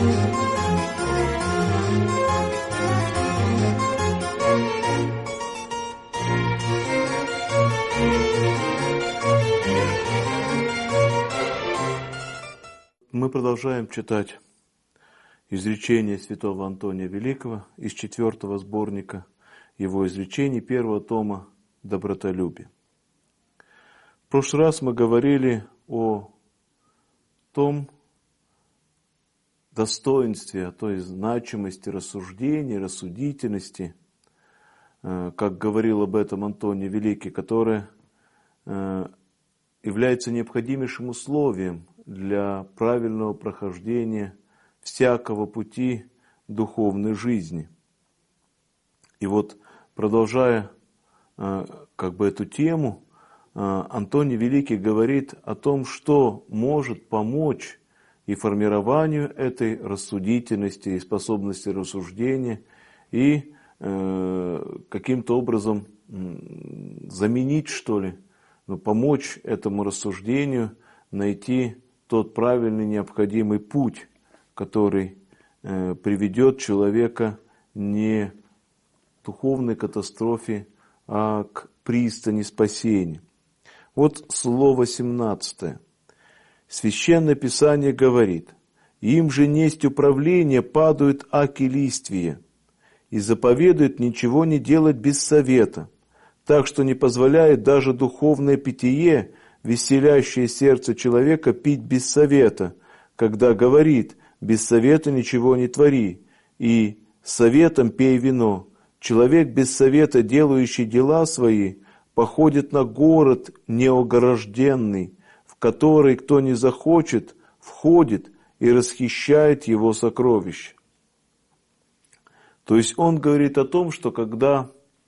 Мы продолжаем читать изречения святого Антония Великого из 4-го сборника его изречений 1-го тома «Добротолюбие». В прошлый раз мы говорили о том достоинстве, о той значимости рассуждений, рассудительности, как говорил об этом Антоний Великий, которое является необходимейшим условием для правильного прохождения всякого пути духовной жизни. И вот, продолжая эту тему, Антоний Великий говорит о том, что может помочь и формированию этой рассудительности и способности рассуждения, и каким-то образом заменить, помочь этому рассуждению найти тот правильный необходимый путь, который приведет человека не к духовной катастрофе, а к пристани спасения. Вот слово 17. Священное Писание говорит: «Им же несть управление падают аки листвия, и заповедует ничего не делать без совета, так что не позволяет даже духовное питье, веселящее сердце человека, пить без совета, когда говорит: без совета ничего не твори, и советом пей вино. Человек без совета, делающий дела свои, походит на город неогражденный, в который кто не захочет, входит и расхищает его сокровища». То есть он говорит о том, что когда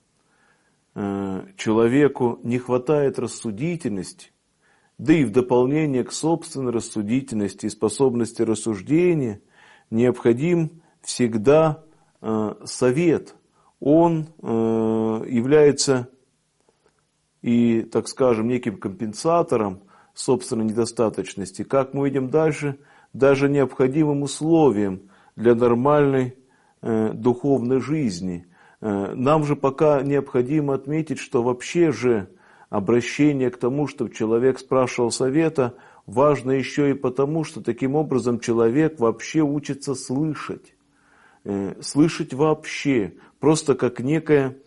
человеку не хватает рассудительности, да и в дополнение к собственной рассудительности и способности рассуждения, необходим всегда совет. Он является и, так скажем, неким компенсатором собственной недостаточности. Как мы видим дальше, даже необходимым условием для нормальной духовной жизни. Нам же пока необходимо отметить, что вообще же обращение к тому, чтобы человек спрашивал совета, важно еще и потому, что таким образом человек вообще учится слышать. Слышать вообще, просто как некая,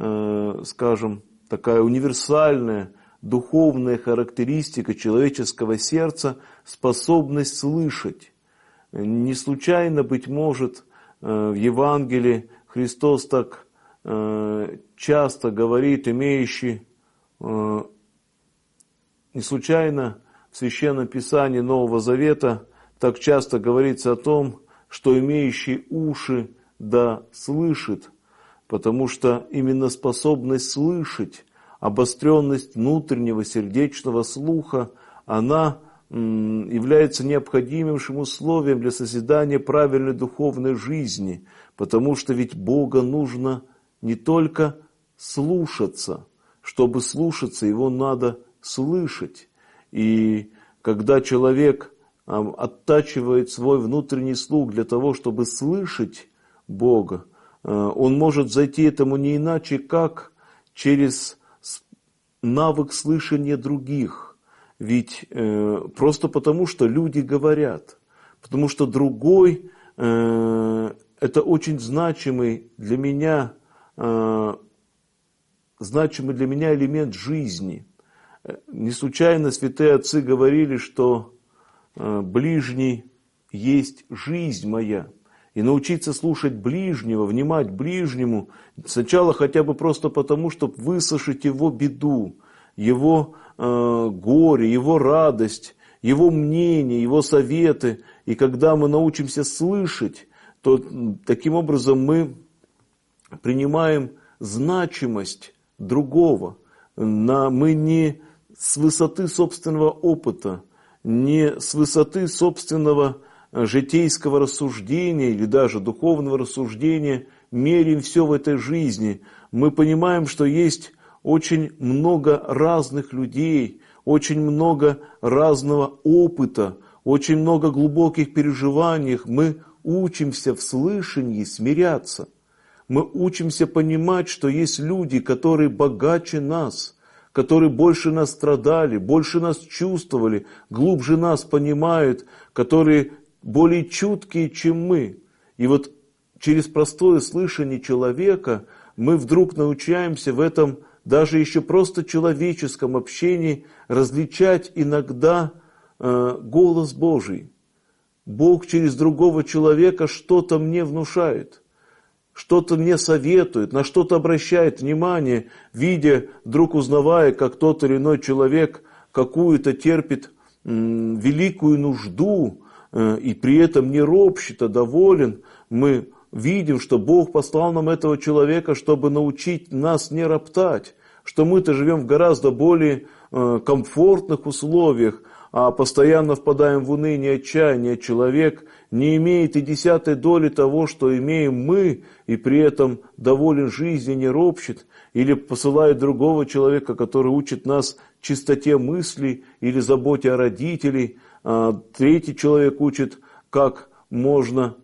такая универсальная духовная характеристика человеческого сердца, способность слышать. Не случайно, быть может, в Евангелии Христос так часто говорит, не случайно в Священном Писании Нового Завета так часто говорится о том, что имеющий уши да слышит, потому что именно способность слышать, обостренность внутреннего сердечного слуха, она является необходимейшим условием для созидания правильной духовной жизни, потому что ведь Бога нужно не только слушаться. Чтобы слушаться, его надо слышать. И когда человек оттачивает свой внутренний слух для того, чтобы слышать Бога, он может зайти этому не иначе, как через навык слышания других. Ведь просто потому, что люди говорят. Потому что другой – это очень значимый для меня элемент жизни. Не случайно святые отцы говорили, что ближний есть жизнь моя. И научиться слушать ближнего, внимать ближнему, сначала хотя бы просто потому, чтобы выслушать его беду, его горе, его радость, его мнение, его советы. И когда мы научимся слышать, то таким образом мы принимаем значимость другого. Мы не с высоты собственного опыта, не с высоты собственного житейского рассуждения или даже духовного рассуждения меряем все в этой жизни. Мы понимаем, что есть очень много разных людей, очень много разного опыта, очень много глубоких переживаний. Мы учимся в слышании смиряться. Мы учимся понимать, что есть люди, которые богаче нас, которые больше нас страдали, больше нас чувствовали, глубже нас понимают, которые более чуткие, чем мы. И вот через простое слышание человека мы вдруг научаемся в этом даже еще просто человеческом общении различать иногда голос Божий. Бог через другого человека что-то мне внушает, что-то мне советует, на что-то обращает внимание, видя, вдруг узнавая, как тот или иной человек какую-то терпит великую нужду, и при этом не ропщет, а доволен. Мы видим, что Бог послал нам этого человека, чтобы научить нас не роптать, что мы-то живем в гораздо более комфортных условиях, а постоянно впадаем в уныние, отчаяние. Человек не имеет и 10 доли того, что имеем мы, и при этом доволен жизнью, не ропщет, или посылает другого человека, который учит нас чистоте мыслей или заботе о родителей. Третий человек учит, как можно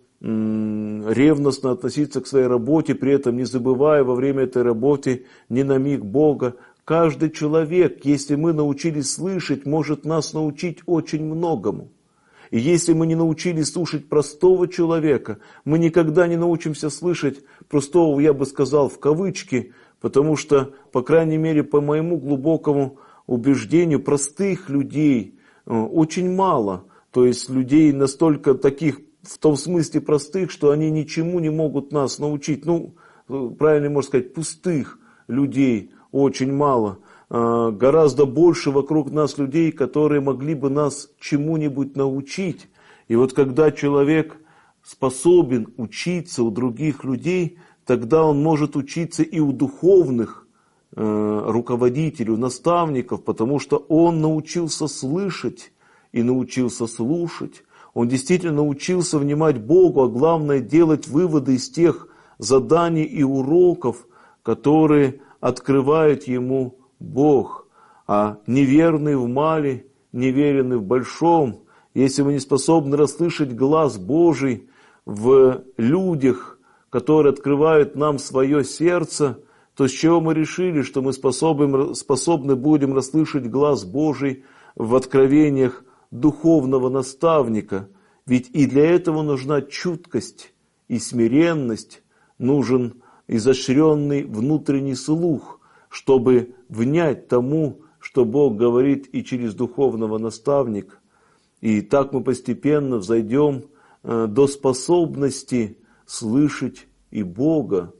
ревностно относиться к своей работе, при этом не забывая во время этой работы ни на миг Бога. Каждый человек, если мы научились слышать, может нас научить очень многому. И если мы не научились слушать простого человека, мы никогда не научимся слышать простого, я бы сказал, в кавычки, потому что, по крайней мере, по моему глубокому убеждению, простых людей очень мало. То есть людей настолько таких, в том смысле простых, что они ничему не могут нас научить. Правильно можно сказать, пустых людей очень мало. Гораздо больше вокруг нас людей, которые могли бы нас чему-нибудь научить. И вот когда человек способен учиться у других людей, тогда он может учиться и у духовных руководителей, у наставников, потому что он научился слышать и научился слушать. Он действительно научился внимать Богу, а главное делать выводы из тех заданий и уроков, которые открывает ему Бог. А неверный в мале, неверный в большом, если мы не способны расслышать глаз Божий в людях, которые открывают нам свое сердце, то с чего мы решили, что мы способны будем расслышать глаз Божий в откровениях духовного наставника? Ведь и для этого нужна чуткость и смиренность, нужен изощренный внутренний слух, чтобы внять тому, что Бог говорит и через духовного наставника. И так мы постепенно взойдем до способности слышать и Бога,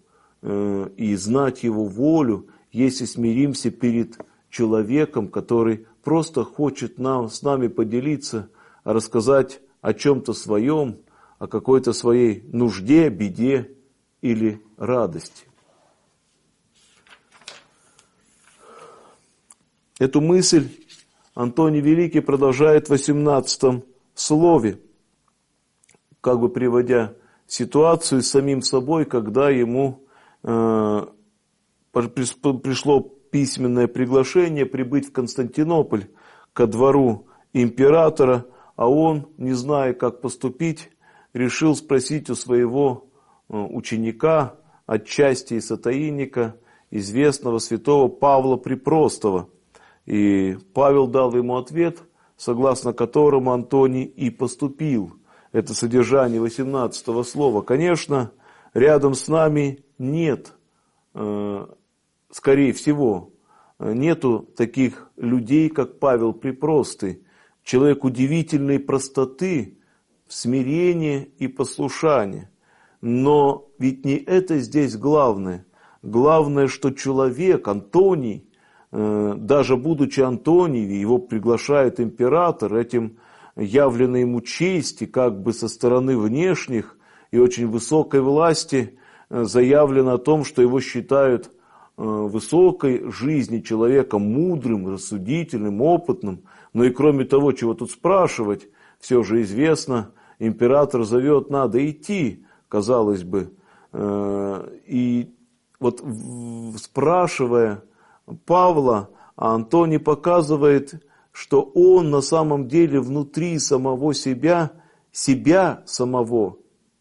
и знать Его волю, если смиримся перед человеком, который просто хочет с нами поделиться, рассказать о чем-то своем, о какой-то своей нужде, беде или радости. Эту мысль Антоний Великий продолжает в 18 слове, как бы приводя ситуацию с самим собой, когда ему пришло письменное приглашение прибыть в Константинополь ко двору императора, а он, не зная, как поступить, решил спросить у своего ученика, отчасти и сотаинника, известного святого Павла Припростого. И Павел дал ему ответ, согласно которому Антоний и поступил. Это содержание 18 слова. Конечно, рядом с нами нет, скорее всего, нету таких людей, как Павел Припростый. Человек удивительной простоты, смирения и послушания. Но ведь не это здесь главное. Главное, что человек, Антоний, даже будучи Антонием, его приглашает император, этим явлено ему честь, и как бы со стороны внешних и очень высокой власти заявлено о том, что его считают высокой жизни человеком, мудрым, рассудительным, опытным. Но и кроме того, чего тут спрашивать, все же известно, император зовет, надо идти, казалось бы. И вот спрашивая Павла, Антоний показывает, что он на самом деле внутри самого себя самого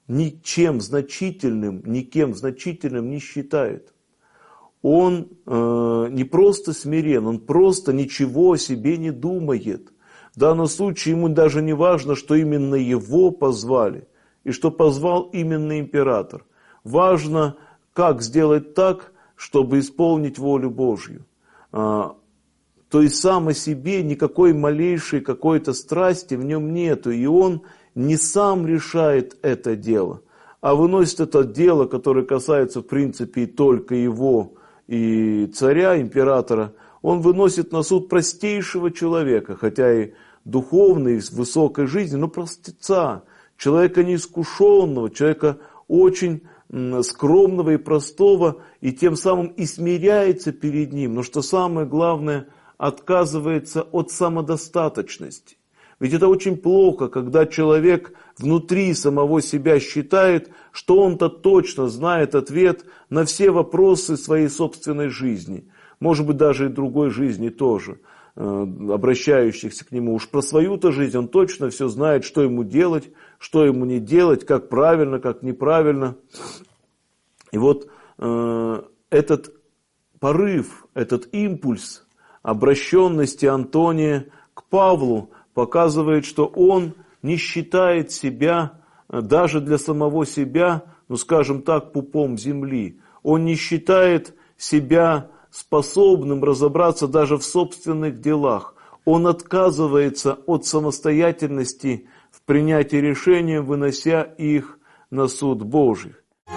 никем значительным не считает. Он не просто смирен, он просто ничего о себе не думает. В данном случае ему даже не важно, что именно его позвали, и что позвал именно император. Важно, как сделать так, чтобы исполнить волю Божью. То есть сам о себе никакой малейшей какой-то страсти в нем нету, и он не сам решает это дело, а выносит это дело, которое касается в принципе только его и царя, императора, он выносит на суд простейшего человека, хотя и духовный, с высокой жизнью, но простеца, человека неискушенного, человека очень скромного и простого, и тем самым и смиряется перед ним, но что самое главное, отказывается от самодостаточности. Ведь это очень плохо, когда человек внутри самого себя считает, что он-то точно знает ответ на все вопросы своей собственной жизни. Может быть, даже и другой жизни тоже, обращающихся к нему. Уж про свою-то жизнь он точно все знает, что ему делать, что ему не делать, как правильно, как неправильно. И вот этот порыв, этот импульс обращенности Антония к Павлу показывает, что он не считает себя, даже для самого себя, ну скажем так, пупом земли. Он не считает себя способным разобраться даже в собственных делах. Он отказывается от самостоятельности в принятии решения, вынося их на суд Божий.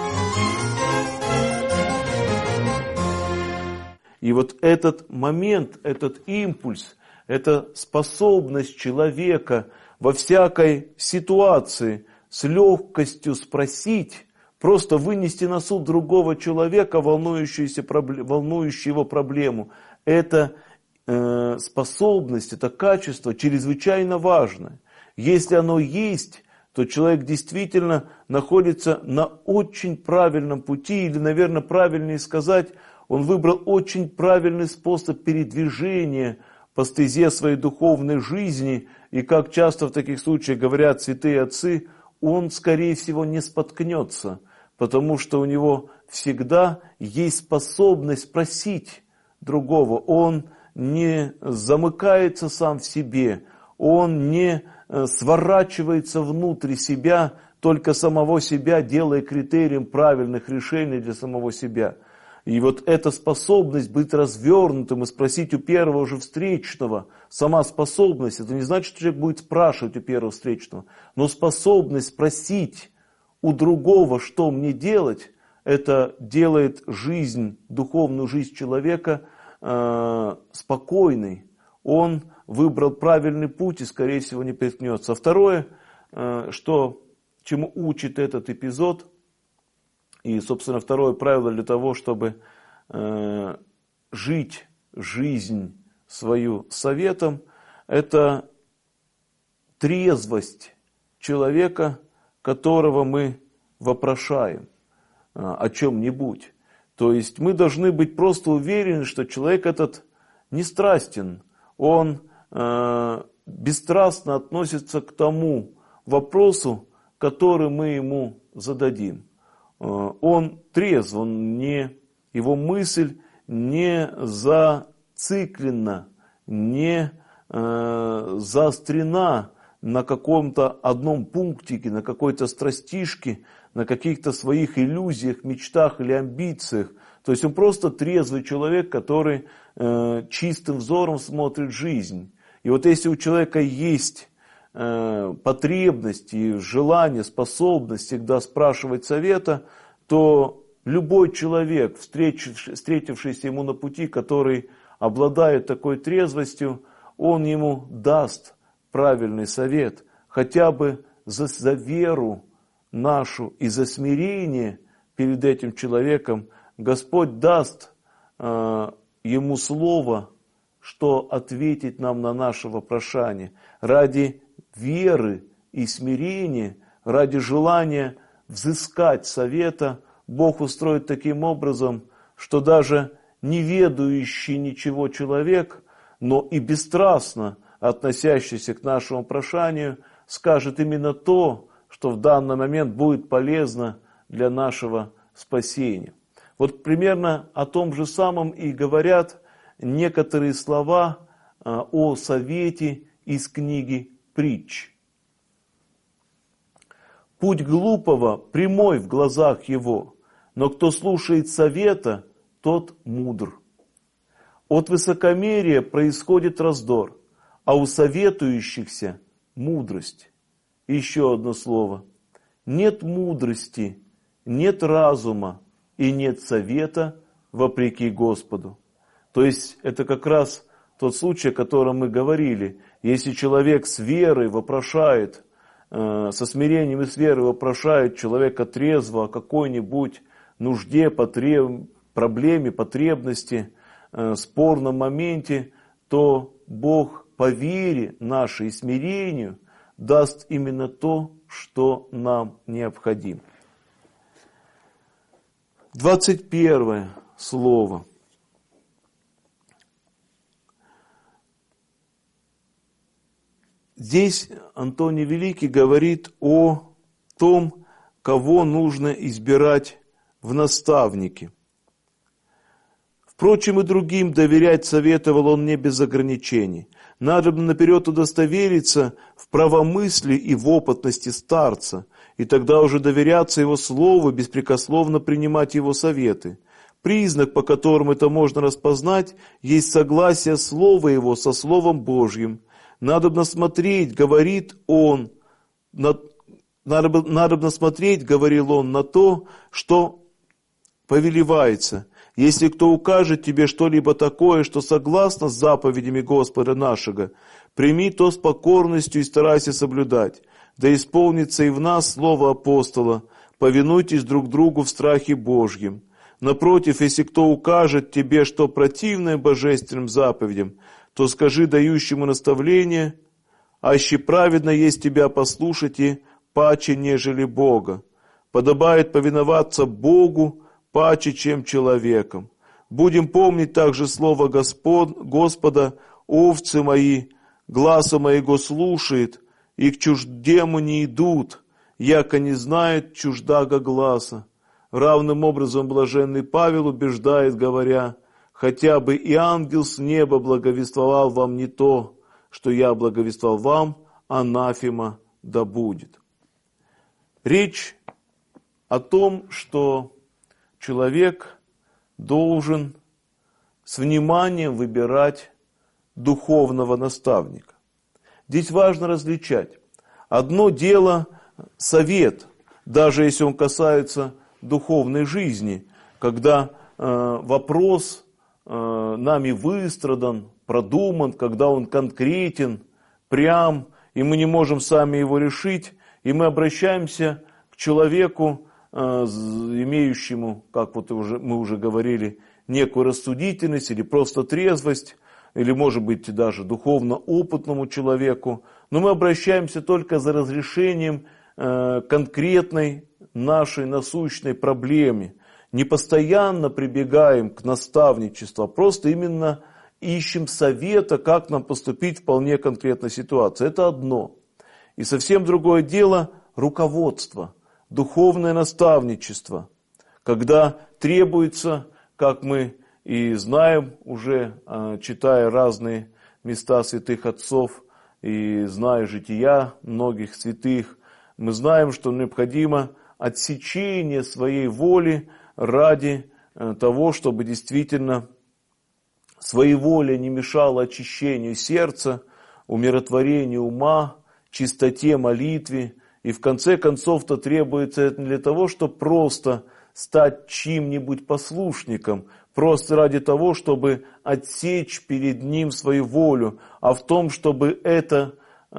И вот этот момент, этот импульс, эта способность человека во всякой ситуации с легкостью спросить, просто вынести на суд другого человека, волнующую его проблему, эта способность, это качество чрезвычайно важное. Если оно есть, то человек действительно находится на очень правильном пути, или, наверное, правильнее сказать, он выбрал очень правильный способ передвижения по стезе своей духовной жизни, и как часто в таких случаях говорят святые отцы, он, скорее всего, не споткнется, потому что у него всегда есть способность спросить другого, он не замыкается сам в себе, он не сворачивается внутрь себя, только самого себя, делая критерием правильных решений для самого себя. И вот эта способность быть развернутым и спросить у первого же встречного, сама способность, это не значит, что человек будет спрашивать у первого встречного, но способность спросить у другого, что мне делать, это делает жизнь, духовную жизнь человека спокойной. Он выбрал правильный путь и, скорее всего, не переткнется. А второе, чему учит этот эпизод, и, собственно, второе правило для того, чтобы жить жизнь свою советом, это трезвость человека, которого мы вопрошаем о чем-нибудь. То есть мы должны быть просто уверены, что человек этот не страстен, он бесстрастно относится к тому вопросу, который мы ему зададим. Он трезв, его мысль не зациклена, не заострена на каком-то одном пунктике, на какой-то страстишке, на каких-то своих иллюзиях, мечтах или амбициях. То есть он просто трезвый человек, который чистым взором смотрит жизнь. И вот если у человека есть потребность и желание, способность всегда спрашивать совета, то любой человек, встретившийся ему на пути, который обладает такой трезвостью, он ему даст правильный совет, хотя бы за веру нашу и за смирение перед этим человеком. Господь даст ему слово, что ответить нам на наше вопрошание. Ради веры и смирения, ради желания взыскать совета, Бог устроит таким образом, что даже неведающий ничего человек, но и бесстрастно относящийся к нашему прошанию, скажет именно то, что в данный момент будет полезно для нашего спасения. Вот примерно о том же самом и говорят некоторые слова о совете из книги Притч. «Путь глупого прямой в глазах его, но кто слушает совета, тот мудр. От высокомерия происходит раздор, а у советующихся мудрость». Еще одно слово. Нет мудрости, нет разума и нет совета вопреки Господу. То есть это как раз тот случай, о котором мы говорили. Если человек с верой вопрошает, со смирением и с верой вопрошает человека трезво о какой-нибудь нужде, проблеме, потребности, спорном моменте, то Бог по вере нашей и смирению даст именно то, что нам необходимо. 21 слово. Здесь Антоний Великий говорит о том, кого нужно избирать в наставники. Впрочем, и другим доверять советовал он не без ограничений. Надобно наперед удостовериться в правомыслии и в опытности старца, и тогда уже доверяться его слову, беспрекословно принимать его советы. Признак, по которому это можно распознать, есть согласие слова его со Словом Божьим. Надобно смотреть, говорит он, надобно смотреть, говорил он, на то, что повелевается. Если кто укажет тебе что-либо такое, что согласно с заповедями Господа нашего, прими то с покорностью и старайся соблюдать. Да исполнится и в нас слово апостола: повинуйтесь друг другу в страхе Божьем. Напротив, если кто укажет тебе, что противное божественным заповедям, то скажи дающему наставление: аще праведно есть тебя послушать и паче, нежели Бога. Подобает повиноваться Богу паче, чем человеком. Будем помнить также слово Господа: овцы мои, гласа моего слушает, и к чуждему не идут, яко не знают чуждага гласа. Равным образом блаженный Павел убеждает, говоря: хотя бы и ангел с неба благовествовал вам не то, что я благовествовал вам, анафема да будет. Речь о том, что человек должен с вниманием выбирать духовного наставника. Здесь важно различать. Одно дело совет, даже если он касается духовной жизни, когда вопрос нами выстрадан, продуман, когда он конкретен, прям, и мы не можем сами его решить, и мы обращаемся к человеку, имеющему, как вот мы уже говорили, некую рассудительность или просто трезвость, или, может быть, даже духовно опытному человеку, но мы обращаемся только за разрешением конкретной нашей насущной проблеме. Не постоянно прибегаем к наставничеству, а просто именно ищем совета, как нам поступить в вполне конкретной ситуации. Это одно. И совсем другое дело руководство, духовное наставничество, когда требуется, как мы и знаем уже, читая разные места святых отцов и зная жития многих святых, мы знаем, что необходимо отсечение своей воли ради того, чтобы действительно своеволие не мешало очищению сердца, умиротворению ума, чистоте молитве. И в конце концов-то требуется это не для того, чтобы просто стать чьим-нибудь послушником, просто ради того, чтобы отсечь перед ним свою волю, а в том, чтобы это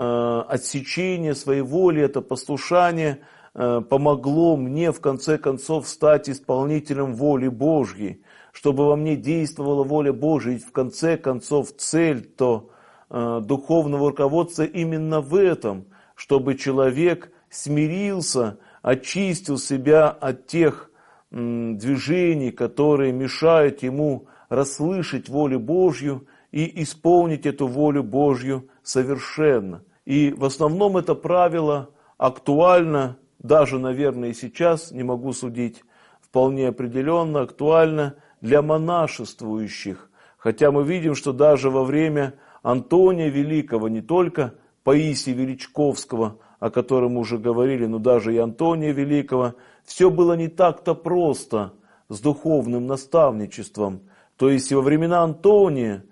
отсечение своей воли, это послушание помогло мне в конце концов стать исполнителем воли Божьей, чтобы во мне действовала воля Божья. Ведь в конце концов цель духовного руководства именно в этом, чтобы человек смирился, очистил себя от тех движений, которые мешают ему расслышать волю Божью и исполнить эту волю Божью совершенно. И в основном это правило актуально, даже, наверное, и сейчас, не могу судить, вполне определенно актуально для монашествующих. Хотя мы видим, что даже во время Антония Великого, не только Паисия Величковского, о котором мы уже говорили, но даже и Антония Великого, все было не так-то просто с духовным наставничеством. То есть во времена Антония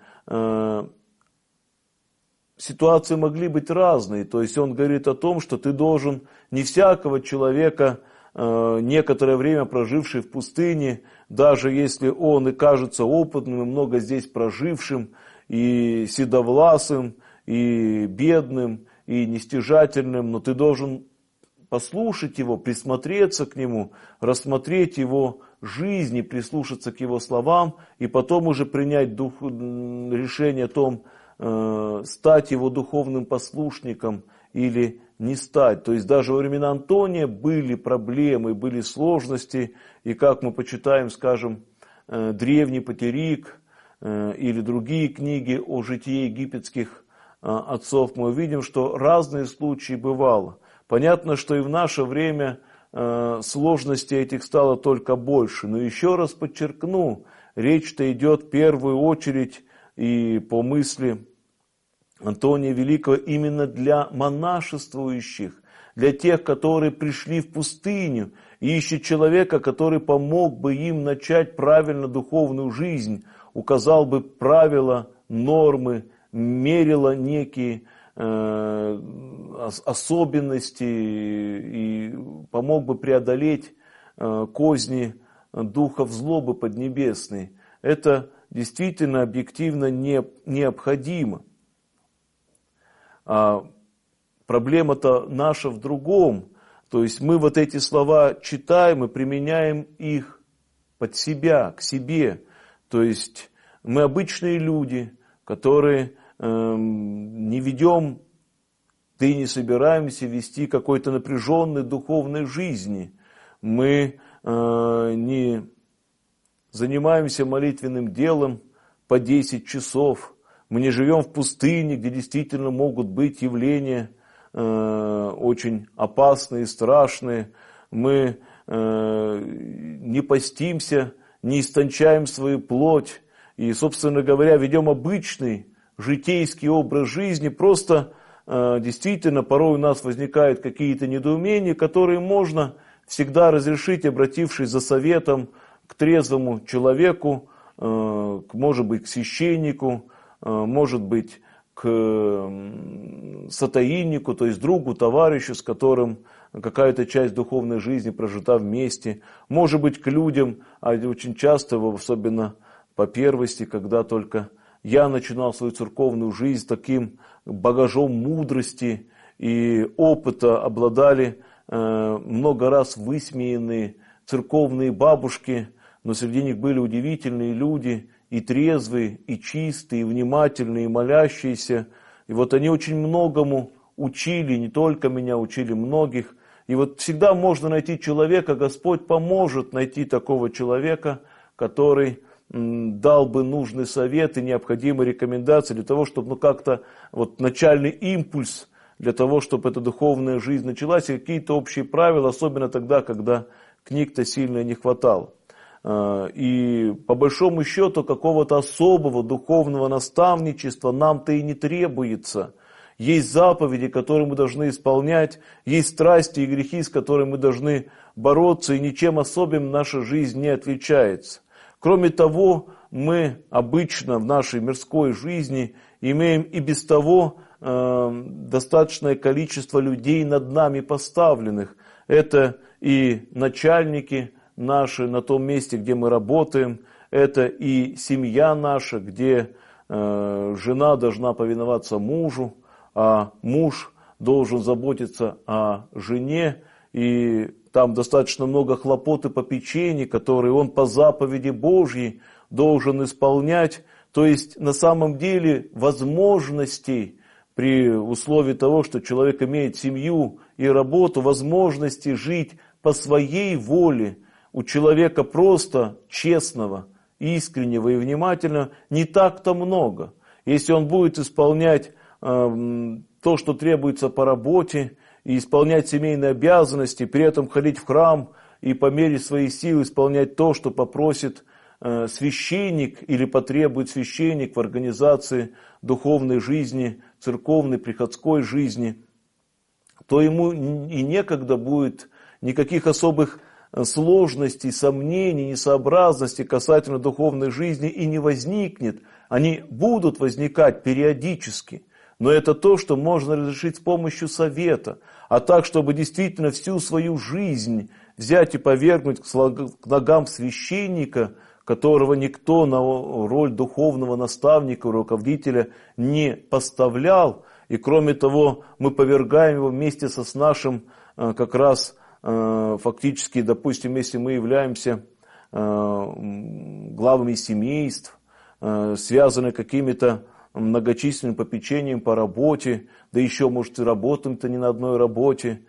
ситуации могли быть разные. То есть он говорит о том, что ты должен не всякого человека, некоторое время проживший в пустыне, даже если он и кажется опытным, и много здесь прожившим, и седовласым, и бедным, и нестяжательным, но ты должен послушать его, присмотреться к нему, рассмотреть его жизнь и прислушаться к его словам, и потом уже принять решение о том, стать его духовным послушником или не стать. То есть даже во времена Антония были проблемы, были сложности, и как мы почитаем, скажем, древний Патерик или другие книги о житии египетских отцов, мы увидим, что разные случаи бывало. Понятно, что и в наше время сложностей этих стало только больше. Но еще раз подчеркну, речь-то идет в первую очередь и по мысли Антония Великого именно для монашествующих, для тех, которые пришли в пустыню и ищут человека, который помог бы им начать правильно духовную жизнь, указал бы правила, нормы, мерила некие особенности и помог бы преодолеть козни духов злобы поднебесной. Это действительно объективно необходимо. А проблема-то наша в другом. То есть мы вот эти слова читаем и применяем их под себя, к себе. То есть мы обычные люди, которые не ведем, да и не собираемся вести какой-то напряженной духовной жизни. Мы не занимаемся молитвенным делом по 10 часов. Мы не живем в пустыне, где действительно могут быть явления очень опасные, страшные. Мы не постимся, не истончаем свою плоть. И, собственно говоря, ведем обычный житейский образ жизни. Просто действительно порой у нас возникают какие-то недоумения, которые можно всегда разрешить, обратившись за советом к трезвому человеку, может быть, к священнику, может быть, к сотаиннику, то есть другу, товарищу, с которым какая-то часть духовной жизни прожита вместе. Может быть, к людям, а очень часто, особенно по первости, когда только я начинал свою церковную жизнь, таким багажом мудрости и опыта обладали много раз высмеянные церковные бабушки, но среди них были удивительные люди, и трезвые, и чистые, и внимательные, и молящиеся. И вот они очень многому учили, не только меня, учили многих. И вот всегда можно найти человека, Господь поможет найти такого человека, который дал бы нужный совет и необходимые рекомендации для того, чтобы как-то начальный импульс для того, чтобы эта духовная жизнь началась, и какие-то общие правила, особенно тогда, когда книг-то сильно не хватало. И по большому счету какого-то особого духовного наставничества нам-то и не требуется. Есть заповеди, которые мы должны исполнять, есть страсти и грехи, с которыми мы должны бороться, и ничем особенным наша жизнь не отличается. Кроме того, мы обычно в нашей мирской жизни имеем и без того достаточное количество людей над нами поставленных. Это и начальники наши на том месте, где мы работаем, это и семья наша, где жена должна повиноваться мужу, а муж должен заботиться о жене, и там достаточно много хлопот и попечений, которые он по заповеди Божьей должен исполнять. То есть на самом деле возможностей, при условии того, что человек имеет семью и работу, возможности жить по своей воле у человека просто честного, искреннего и внимательного не так-то много. Если он будет исполнять то, что требуется по работе, и исполнять семейные обязанности, при этом ходить в храм и по мере своих сил исполнять то, что попросит священник или потребует священник в организации духовной жизни, церковной, приходской жизни, то ему и некогда будет никаких особых сложностей, сомнений, несообразностей касательно духовной жизни и не возникнет. Они будут возникать периодически, но это то, что можно разрешить с помощью совета. А так, чтобы действительно всю свою жизнь взять и повергнуть к ногам священника, которого никто на роль духовного наставника, руководителя не поставлял, и кроме того, мы повергаем его вместе с нашим как раз фактически, допустим, если мы являемся главами семейств, связаны какими-то многочисленным попечением по работе, да еще, может, и работаем-то не на одной работе,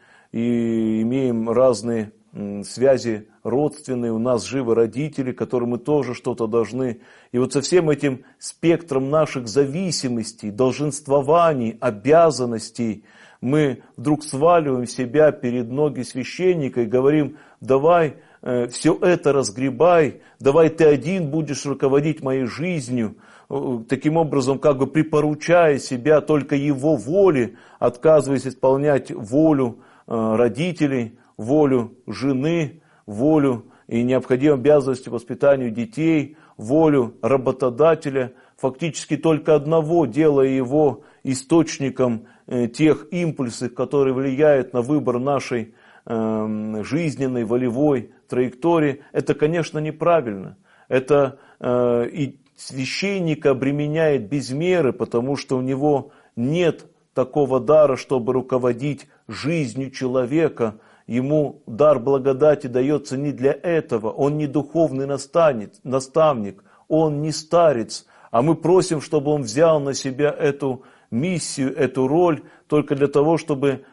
и имеем разные связи родственные, у нас живы родители, которым мы тоже что-то должны. И вот со всем этим спектром наших зависимостей, долженствований, обязанностей мы вдруг сваливаем себя перед ноги священника и говорим: давай все это разгребай, давай ты один будешь руководить моей жизнью, таким образом как бы припоручая себя только его воле, отказываясь исполнять волю родителей, волю жены, волю и необходимые обязанности по воспитанию детей, волю работодателя, фактически только одного, делая его источником тех импульсов, которые влияют на выбор нашей жизненной, волевой траектории. Это, конечно, неправильно. Это и священника обременяет без меры, потому что у него нет такого дара, чтобы руководить жизнью человека. Ему дар благодати дается не для этого. Он не духовный наставник, он не старец. А мы просим, чтобы он взял на себя эту миссию, эту роль, только для того, чтобы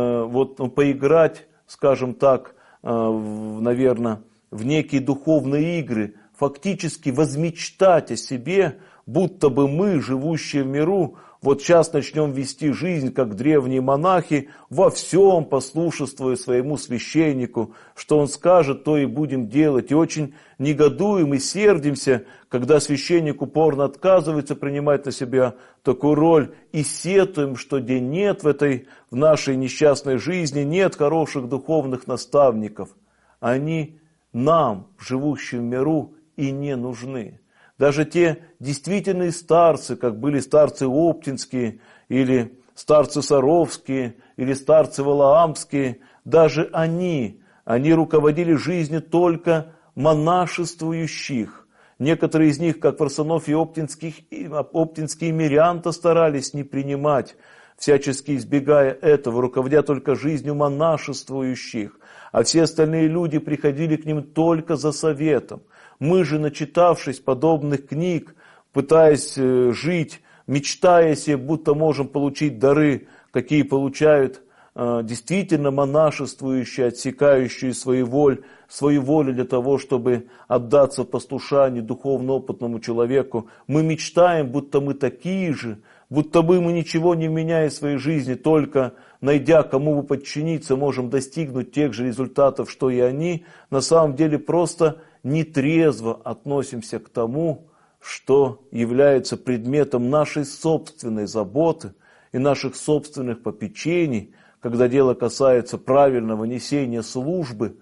поиграть, скажем так, наверное, в некие духовные игры, фактически возмечтать о себе, будто бы мы, живущие в миру, вот сейчас начнем вести жизнь, как древние монахи, во всем послушествуя своему священнику, что он скажет, то и будем делать. И очень негодуем и сердимся, когда священник упорно отказывается принимать на себя такую роль, и сетуем, что нет в нашей несчастной жизни, нет хороших духовных наставников. Они нам, живущим в миру, и не нужны. Даже те действительные старцы, как были старцы Оптинские, или старцы Саровские, или старцы Валаамские, даже они руководили жизнью только монашествующих. Некоторые из них, как Варсонофий Оптинский, мирян-то старались не принимать, всячески избегая этого, руководя только жизнью монашествующих. А все остальные люди приходили к ним только за советом. Мы же, начитавшись подобных книг, пытаясь жить, мечтая себе, будто можем получить дары, какие получают действительно монашествующие, отсекающие свою волю для того, чтобы отдаться послушанию духовно опытному человеку. Мы мечтаем, будто мы такие же, будто бы мы, ничего не меняя в своей жизни, только найдя, кому бы подчиниться, можем достигнуть тех же результатов, что и они. На самом деле просто нетрезво относимся к тому, что является предметом нашей собственной заботы и наших собственных попечений, когда дело касается правильного несения службы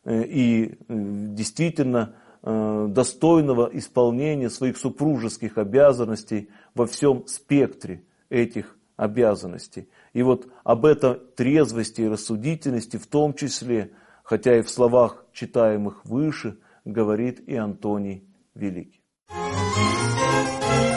и действительно достойного исполнения своих супружеских обязанностей во всем спектре этих обязанностей. И вот об этой трезвости и рассудительности в том числе, хотя и в словах, читаемых выше, говорит и Антоний Великий.